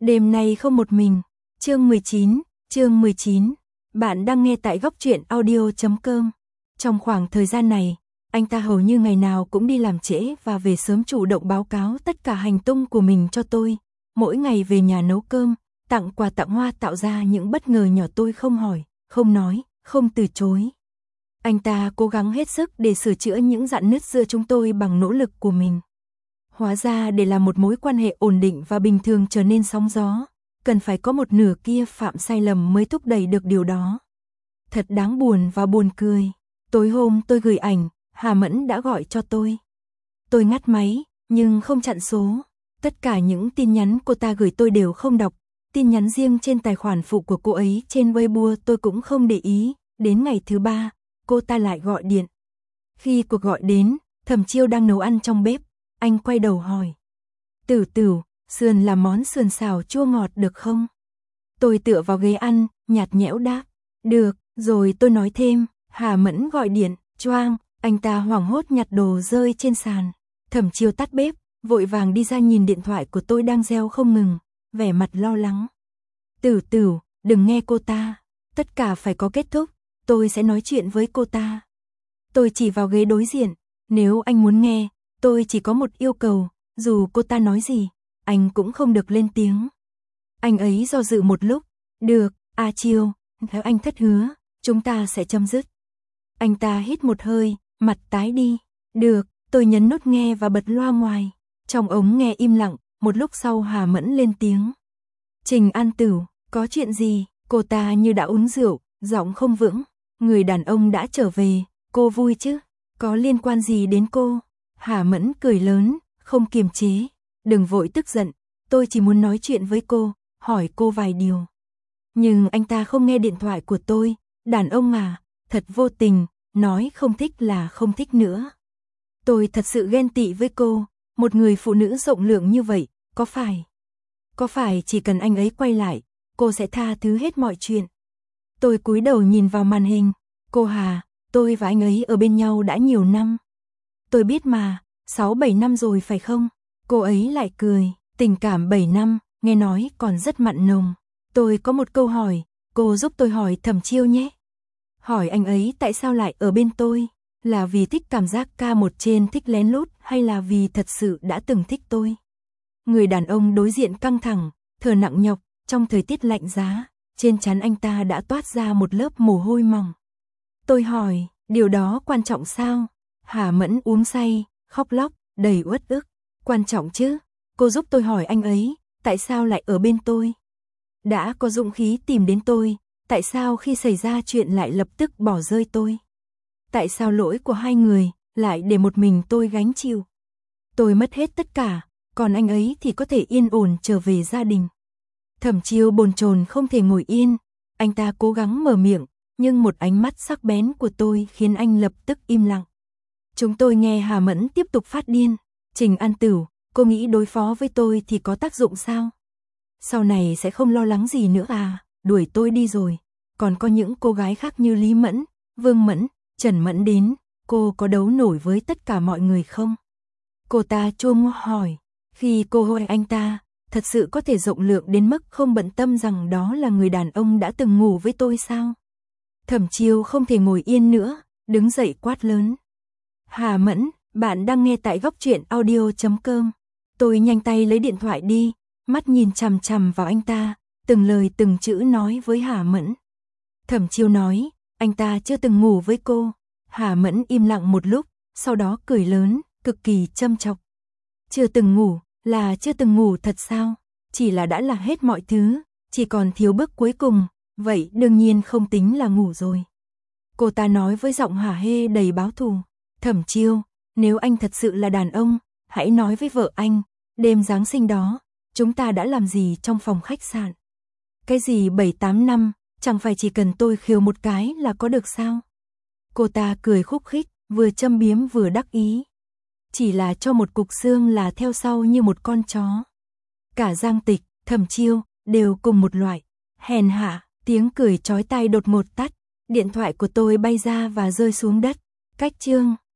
Đêm nay không một mình. Chương 19. Bạn đang nghe tại góc truyện audio.com. Trong khoảng thời gian này, anh ta hầu như ngày nào cũng đi làm trễ và về sớm, chủ động báo cáo tất cả hành tung của mình cho tôi. Mỗi ngày về nhà nấu cơm, tặng quà tặng hoa, tạo ra những bất ngờ nhỏ tôi không hỏi, không nói, không từ chối. Anh ta cố gắng hết sức để sửa chữa những rạn nứt giữa chúng tôi bằng nỗ lực của mình. Hóa ra để làm một mối quan hệ ổn định và bình thường trở nên sóng gió, cần phải có một nửa kia phạm sai lầm mới thúc đẩy được điều đó. Thật đáng buồn và buồn cười. Tối hôm tôi gửi ảnh, Hà Mẫn đã gọi cho tôi. Tôi ngắt máy, nhưng không chặn số. Tất cả những tin nhắn cô ta gửi tôi đều không đọc. Tin nhắn riêng trên tài khoản phụ của cô ấy trên Weibo tôi cũng không để ý. Đến ngày thứ 3, cô ta lại gọi điện. Khi cuộc gọi đến, Thẩm Chiêu đang nấu ăn trong bếp. Anh quay đầu hỏi. Tửu, sườn làm món sườn xào chua ngọt được không? Tôi tựa vào ghế ăn, nhạt nhẽo đáp. Được, rồi tôi nói thêm. Hà Mẫn gọi điện, choang. Anh ta hoảng hốt nhặt đồ rơi trên sàn. Thẩm Chiêu tắt bếp, vội vàng đi ra nhìn điện thoại của tôi đang reo không ngừng, vẻ mặt lo lắng. Tửu, đừng nghe cô ta. Tất cả phải có kết thúc, tôi sẽ nói chuyện với cô ta. Tôi chỉ vào ghế đối diện. Nếu anh muốn nghe, tôi chỉ có một yêu cầu, dù cô ta nói gì, anh cũng không được lên tiếng. Anh ấy do dự một lúc. Được, Chiêu, nếu anh thất hứa, chúng ta sẽ chấm dứt. Anh ta hít một hơi, mặt tái đi. Được, tôi nhấn nút nghe và bật loa ngoài. Trong ống nghe im lặng, một lúc sau Hà Mẫn lên tiếng. Trình An Tửu, có chuyện gì? Cô ta như đã uống rượu, giọng không vững. Người đàn ông đã trở về, cô vui chứ? Có liên quan gì đến cô? Hà Mẫn cười lớn, không kiềm chế. Đừng vội tức giận, tôi chỉ muốn nói chuyện với cô, hỏi cô vài điều. Nhưng anh ta không nghe điện thoại của tôi. Đàn ông à, thật vô tình, nói không thích là không thích nữa. Tôi thật sự ghen tị với cô, một người phụ nữ rộng lượng như vậy, có phải chỉ cần anh ấy quay lại, cô sẽ tha thứ hết mọi chuyện. Tôi cúi đầu nhìn vào màn hình. Cô Hà, tôi và anh ấy ở bên nhau đã nhiều năm. Tôi biết mà, 6-7 năm rồi phải không? Cô ấy lại cười. Tình cảm 7 năm, nghe nói còn rất mặn nồng. Tôi có một câu hỏi, cô giúp tôi hỏi Thẩm Chiêu nhé. Hỏi anh ấy tại sao lại ở bên tôi? Là vì thích cảm giác K1 trên, thích lén lút, hay là vì thật sự đã từng thích tôi? Người đàn ông đối diện căng thẳng, thở nặng nhọc. Trong thời tiết lạnh giá, trên trán anh ta đã toát ra một lớp mồ hôi mỏng. Tôi hỏi, điều đó quan trọng sao? Hà Mẫn uống say, khóc lóc, đầy uất ức. Quan trọng chứ, cô giúp tôi hỏi anh ấy, tại sao lại ở bên tôi? Đã có dũng khí tìm đến tôi, tại sao khi xảy ra chuyện lại lập tức bỏ rơi tôi? Tại sao lỗi của hai người, lại để một mình tôi gánh chịu? Tôi mất hết tất cả, còn anh ấy thì có thể yên ổn trở về gia đình. Thẩm Chiêu bồn chồn không thể ngồi yên, anh ta cố gắng mở miệng, nhưng một ánh mắt sắc bén của tôi khiến anh lập tức im lặng. Chúng tôi nghe Hà Mẫn tiếp tục phát điên. Trình An Tửu, cô nghĩ đối phó với tôi thì có tác dụng sao? Sau này sẽ không lo lắng gì nữa à? Đuổi tôi đi rồi. Còn có những cô gái khác như Lý Mẫn, Vương Mẫn, Trần Mẫn đến, cô có đấu nổi với tất cả mọi người không? Cô ta chua ngoa hỏi. Khi cô hỏi anh ta, thật sự có thể rộng lượng đến mức không bận tâm rằng đó là người đàn ông đã từng ngủ với tôi sao? Thẩm Chiêu không thể ngồi yên nữa, đứng dậy quát lớn. Hà Mẫn, bạn đang nghe tại góc truyện audio.com. Tôi nhanh tay lấy điện thoại đi, mắt nhìn chằm chằm vào anh ta, từng lời từng chữ nói với Hà Mẫn. Thẩm Chiêu nói, anh ta chưa từng ngủ với cô. Hà Mẫn im lặng một lúc, sau đó cười lớn, cực kỳ châm chọc. Chưa từng ngủ, là chưa từng ngủ thật sao? Chỉ là đã là hết mọi thứ, chỉ còn thiếu bước cuối cùng, vậy đương nhiên không tính là ngủ rồi. Cô ta nói với giọng hả hê đầy báo thù. Thẩm Chiêu, nếu anh thật sự là đàn ông, hãy nói với vợ anh, đêm Giáng sinh đó, chúng ta đã làm gì trong phòng khách sạn? Cái gì 7-8 năm, chẳng phải chỉ cần tôi khiêu một cái là có được sao? Cô ta cười khúc khích, vừa châm biếm vừa đắc ý. Chỉ là cho một cục xương là theo sau như một con chó. Cả Giang Tịch, Thẩm Chiêu, đều cùng một loại. Hèn hạ, tiếng cười chói tai đột ngột tắt. Điện thoại của tôi bay ra và rơi xuống đất. Cách chương